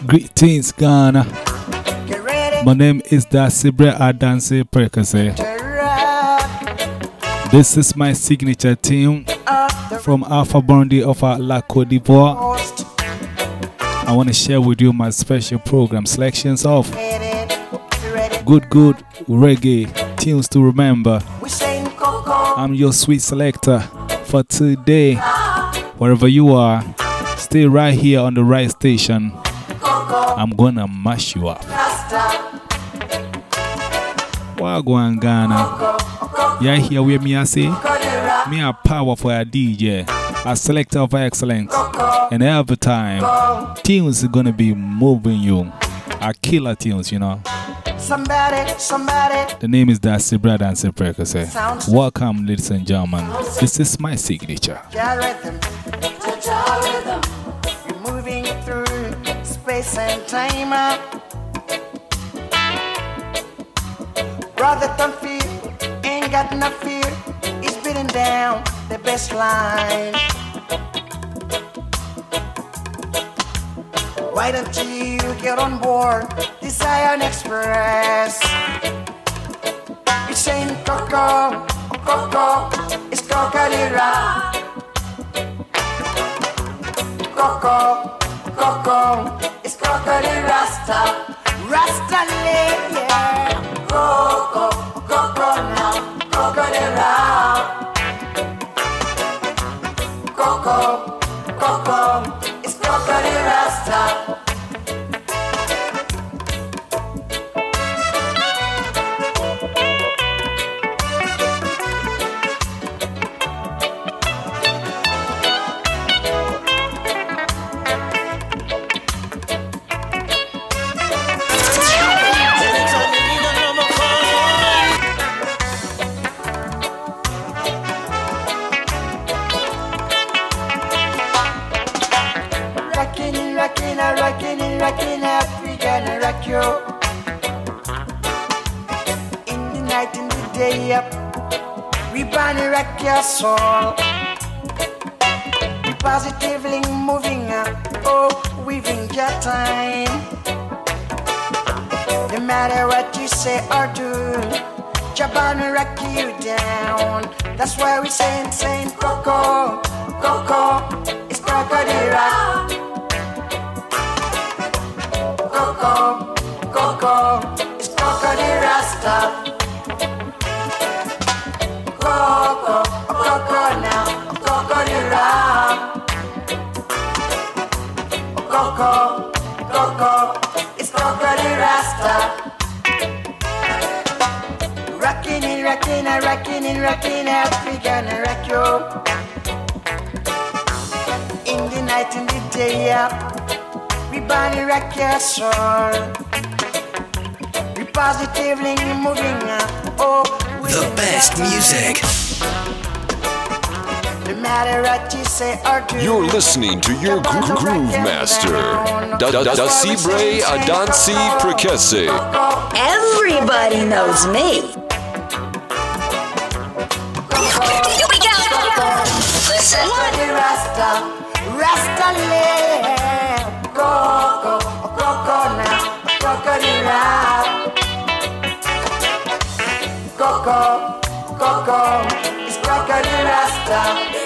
Greetings, Ghana. My name is Dasibre Adansi Prekase. This is my signature tune from Alpha Bondi of La Côte d'Ivoire. I want to share with you my special program selections of good reggae tunes to remember. I'm your sweet selector for today. Wherever you are, stay right here on the right station. I'm gonna mash you up. Wagwan Ghana. Yeah, here with me, I say, me a powerful DJ, a selector of excellence, and every time, tunes are gonna be moving you. A killer tunes, you know. Somebody. The name is Dasi Brad and Seprekase. Welcome, ladies and gentlemen. This is my signature. Rhythm. You're moving through space and time. Brother, don't fear, ain't got no fear. He's beating down the best line. Why don't you get on board this Iron Express? It's saying Coco, it's Coca-Cola. Coco, it's Coca-Cola Rasta. Rasta yeah. Coco now, Coca-Cola. Coco, it's Coca-Cola Rasta. Rockin' African rock you. In the night, in the day up, we burn rock your soul. Positively moving up, oh, weaving your time. No matter what you say or do, Japan will rock you down. That's why we saying Coco, it's Crocodile. Coco, it's Coco-Cola Rasta. Coco now, Coco-Cola. Coco, it's Coco-Cola Rasta. Rockin' African rock you. In the night, in the day, yeah. We body rock your soul. We positively moving up. Oh, the best music. No matter what you say or do. You're listening to your groove master, Dasibre Adansi Prekese. Everybody knows me. Here we go. Listen. Rasta land. Coco now, Coco-Cola. Coco, it's Coco-Cola Rasta.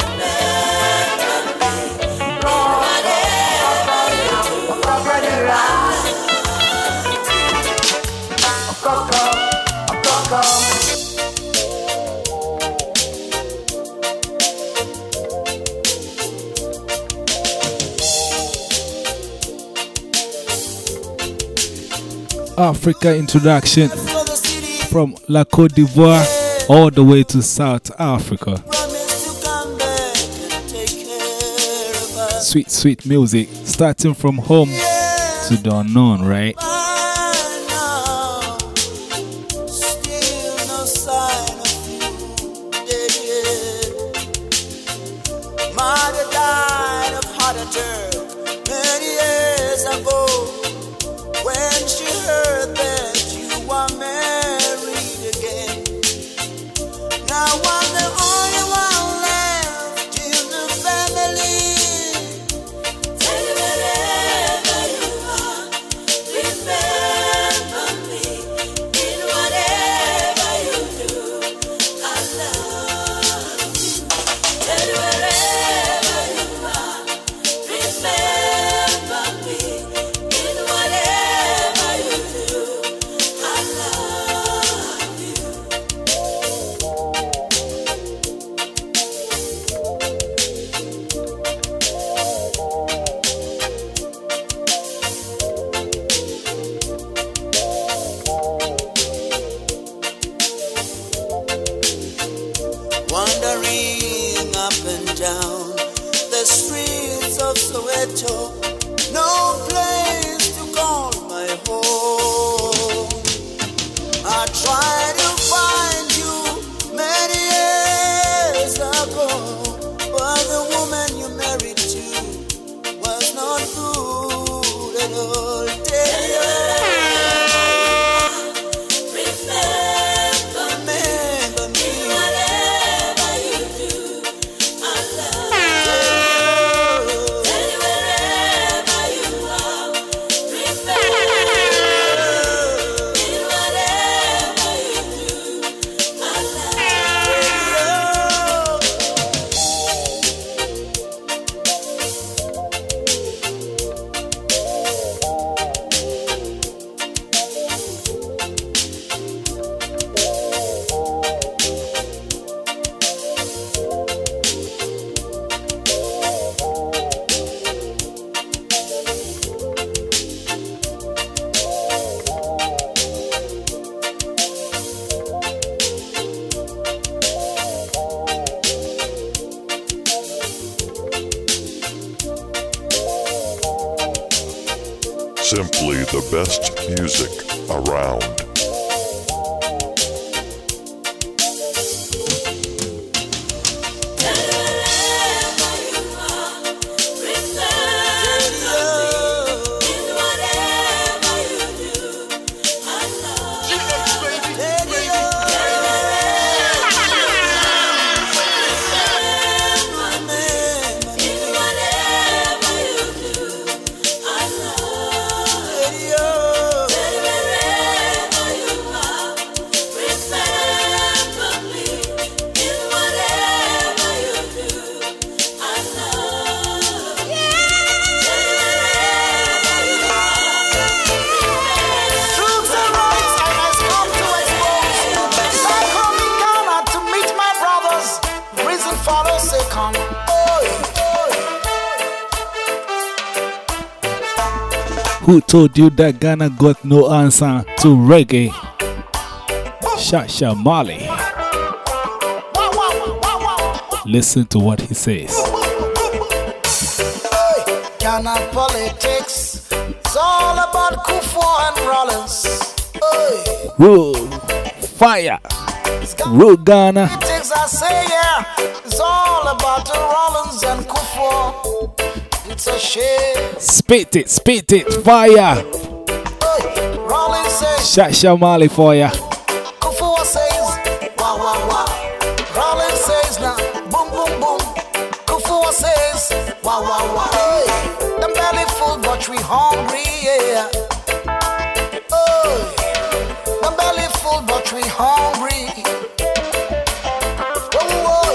Coco. Africa introduction from La Côte d'Ivoire all the way to South Africa. Sweet music starting from home to the unknown, right? Mother died of heart attack many years ago. When she heard that you were married again, now I'm the only one left in the family. Tell me wherever you are, of Soweto, no place to call my home. I tried to find you many years ago, but the woman you married to was not good at all. Tell you, remember me. Whatever you do, I love you. Tell you wherever you are, remember me. Whatever you do, I love you. Simply the best music around. Who told you that Ghana got no answer to reggae? Shasha Mali. Listen to what he says. Ghana politics, it's all about Kufuor and Rollins. Rule, fire, rule Ghana. Politics, I say, yeah, it's all about the Rollins and Kufuor. It's a shame. Spit it, fire. Rollins says, Shasha Mali for ya. Kufuor says, wah wah wah. Rollins says, nah, boom boom boom. Kufuor says, wah wah wah. Hey, them belly full but we hungry, yeah. Oh, them belly full but we hungry. Oh, oh.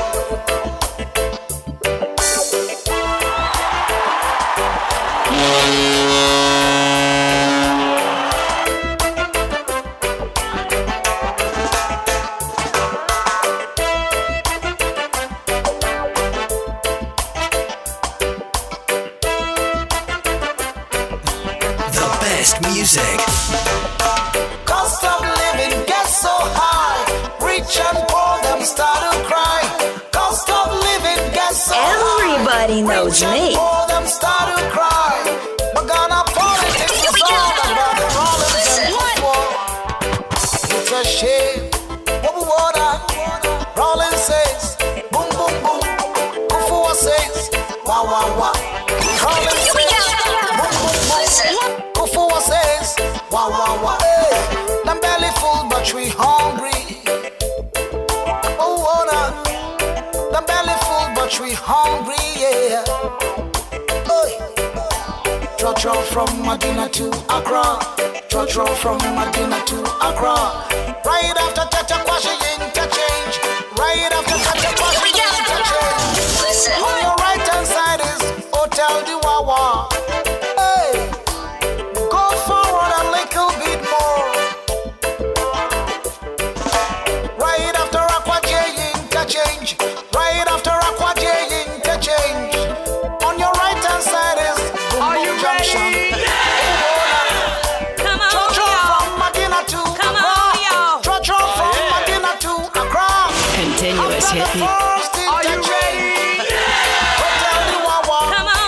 Music. Cost of living gets so high, rich and poor them start to cry. Cost of living gets so Everybody high, knows rich me. and poor them start to cry. But Ghana politics is all about the Rollins and Kufuor. It's a shame. What Rollins says, boom boom boom. Kufuor says, wah wah wah. Rollins says, boom boom boom. Kufuor says, wah wah wah. Hey, them belly full but we hungry. Oh, nah. Them belly full but we hungry, yeah. Hey. Trotro from Medina to Accra. Trotro from Medina to Accra. Right after Tataquashi interchange. Right after Tataquashi interchange. On your right hand side is Hotel Diwawa. Hey. Go forward a little bit more. Right after Aquaje interchange. Right after Aquaje interchange. On your right hand side is Boom Junction. Come on, Trotro from Medina to Accra. Trotro from Medina to Accra. Continuous hit. First interchange. Hotel Diwawa. Come on,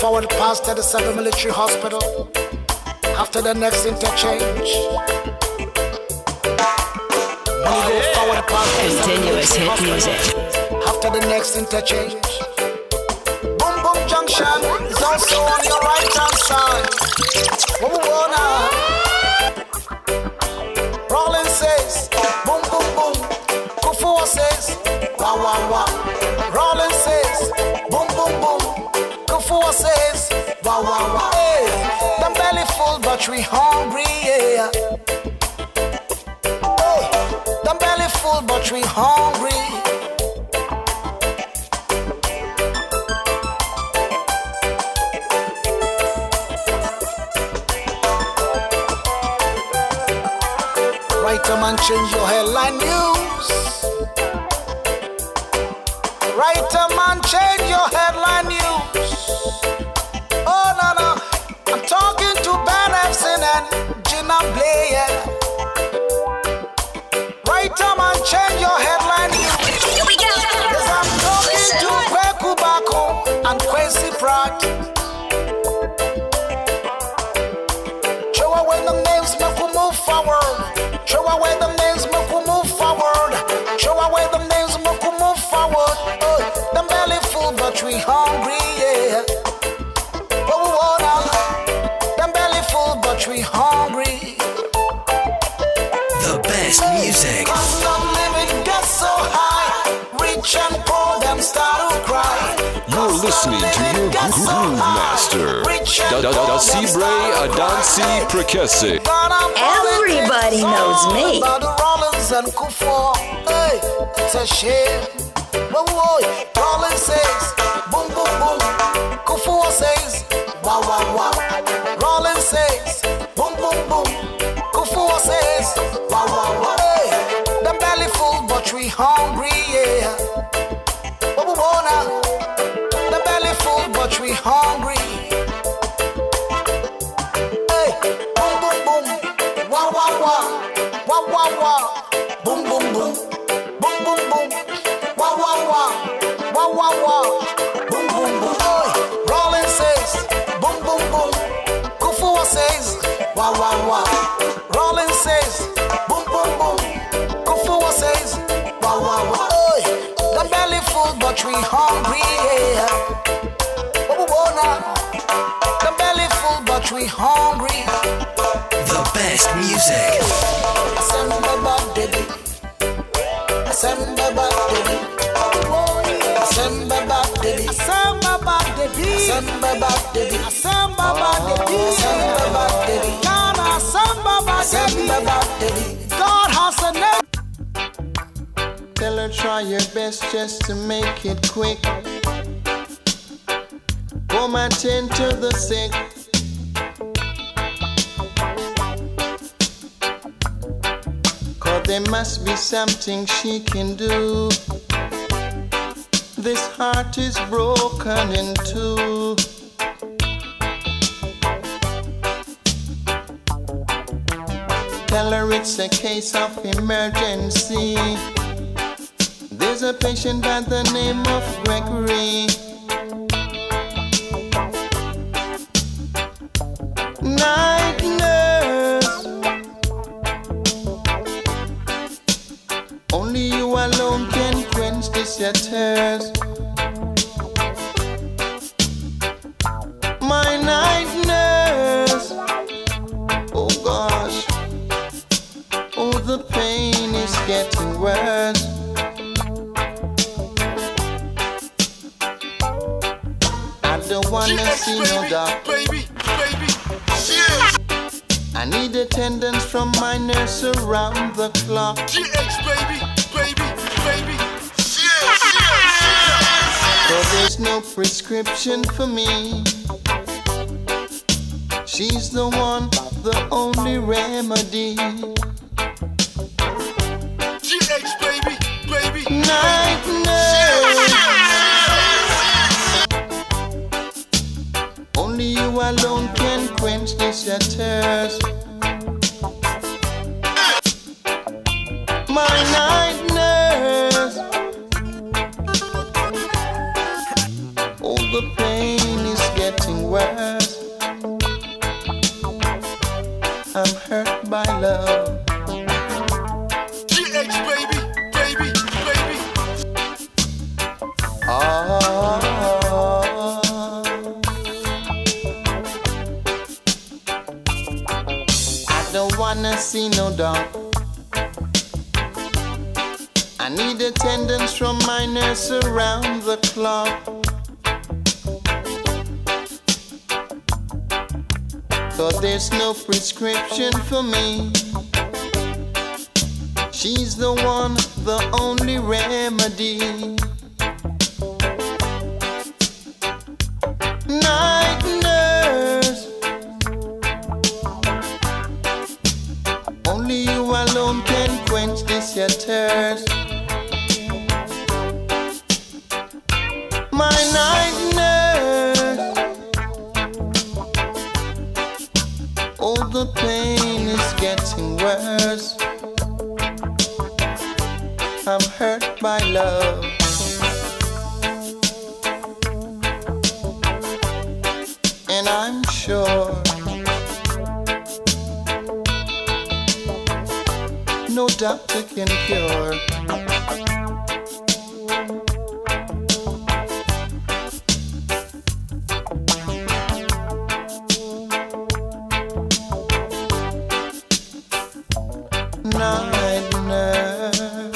forward past 37 Military Hospital. After the next interchange. When you go forward past Continuous hit music. after the next interchange. Boom Boom Junction is also on your right hand side. What we wanna? Rollins says, boom boom boom. Kufua says, wah wah wah. Rollins says, boom boom boom. Kufua says, wah wah wah. Hey, them belly full but we hungry, yeah. Oh, them belly full but we hungry. Writer man, change your headline news. Writer man, change your headline news. Oh no no, I'm talking to Ben Efson and Gina Blair. Writer man, change your headline news. Here we go. Yes, I'm talking to Kweku Bako and Kwesi Pratt. Show away the names, make we move forward. Show away the names, make we move forward. Show away the names, make we move forward. Oh, them belly full, but we hungry, yeah. Oh, we wanna. Them belly full, but we hungry. The best music. Cost of living gets so high. Rich and poor, them start to cry. You're listening to your Groove Master, Dasibre Adansi Prekese. Everybody knows me. Rollins and Kufo, hey, it's a shame. But boy, Rollins says, boom boom boom. Kufo says, wow wow wow. Rollins says, boom boom boom. Kufo says, wow wow wow. Hey, them belly full but we hungry, yeah. But we wanna, the belly full but we hungry. Hey, boom boom boom. Wah wah wah, wah wah wah, boom boom boom, boom boom boom, wah wah wah, wah wah wah, boom boom boom. Oi, Rollins says, boom boom boom. Kufua says, wah wah wah. Rollins says, boom boom boom. Kufua says, wah wah wah. Oi, the belly full but we hungry, yeah. Oh, we wanna, the belly full but we hungry. The best music. Samba Badebi, Samba Badebi, Samba Badebi, Samba Badebi, Samba Badebi, Samba Badebi, Samba Badebi, Ghana, Samba Badebi, God has a name. Tell her try your best just to make it quick. Come and tend to the sick. There must be something she can do. This heart is broken in two. Tell her it's a case of emergency. There's a patient by the name of Gregory. Night nurse, only you alone can quench this your thirst. My night nurse, oh gosh, oh the pain is getting worse. I don't wanna see no doctor. I need attendance from my nurse around the clock. So there's no prescription for me. She's the one, the only remedy. Night nurse, only you alone can quench this your thirst. My night nurse, oh the pain is getting I'm hurt by love. GH baby, baby, baby. I don't wanna see no dog. I need attendance from my nurse around the clock. Cause there's no prescription for me. She's the one, the only remedy. Night nurse, only you alone can quench this your thirst. My night nurse, oh the pain is getting worse. I'm hurt by love. And I'm sure no doctor can cure. Night nurse.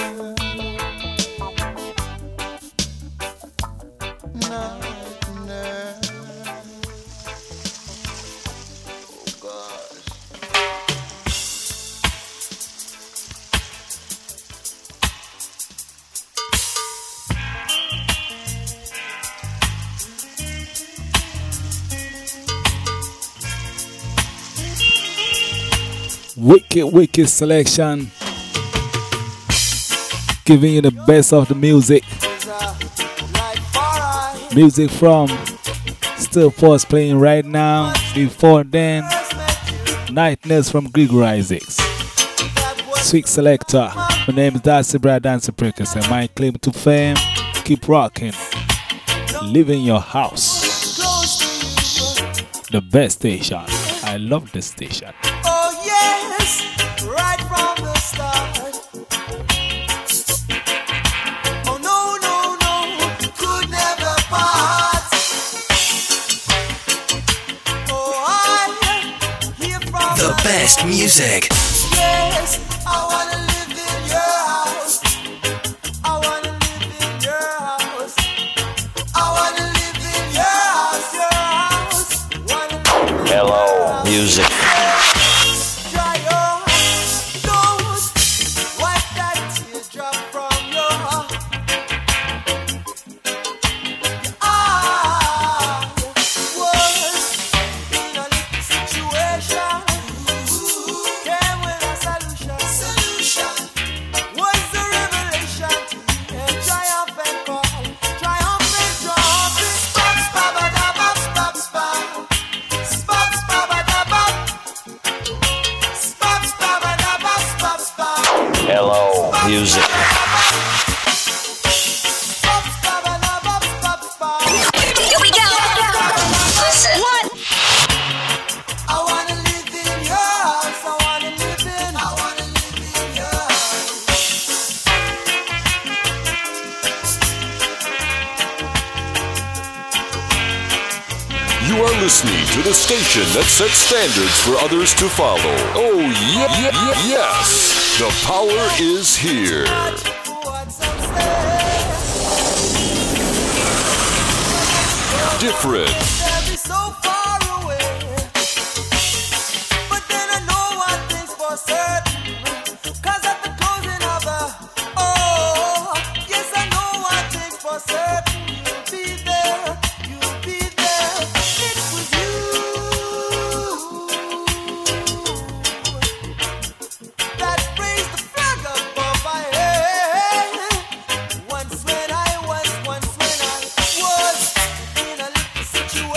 Wicked selection. Giving you the best of the music. Music from Still Force playing right now. Before then, Night Nurse from Gregory Isaacs. Sweet selector. My name is Darcy Bray Dancy Precursor. My claim to fame, keep rocking. Live in your house. The best station. I love this station. Oh yes, right from the start. Oh no, no, no, could never part. Oh, I hear from the best music. Yes, I wanna live in your house. I wanna live in your house. I wanna live in your house, your house. Hello, music. Music. Here we go. Listen. What? I wanna live in your house. I wanna live in your house. You are listening to the station that sets standards for others to follow. Oh, yes. The power is here. Different. So far away, but then I know one thing's for certain. 'Cause at the closing of the, oh, yes, I know one thing's for certain. You'll be there, you'll be there. It was you that raised the flag above my head. Once when I was in a little situation.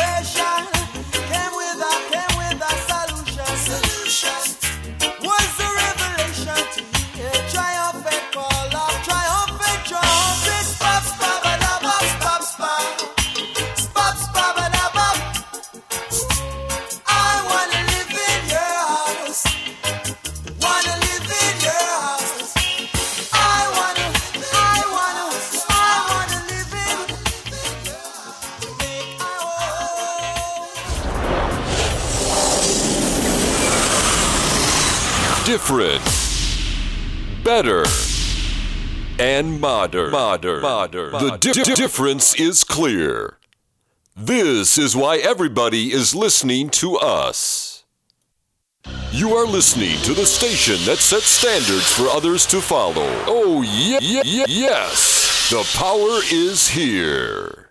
different, better, and modern. The difference is clear. This is why everybody is listening to us. You are listening to the station that sets standards for others to follow. Oh, yes. The power is here.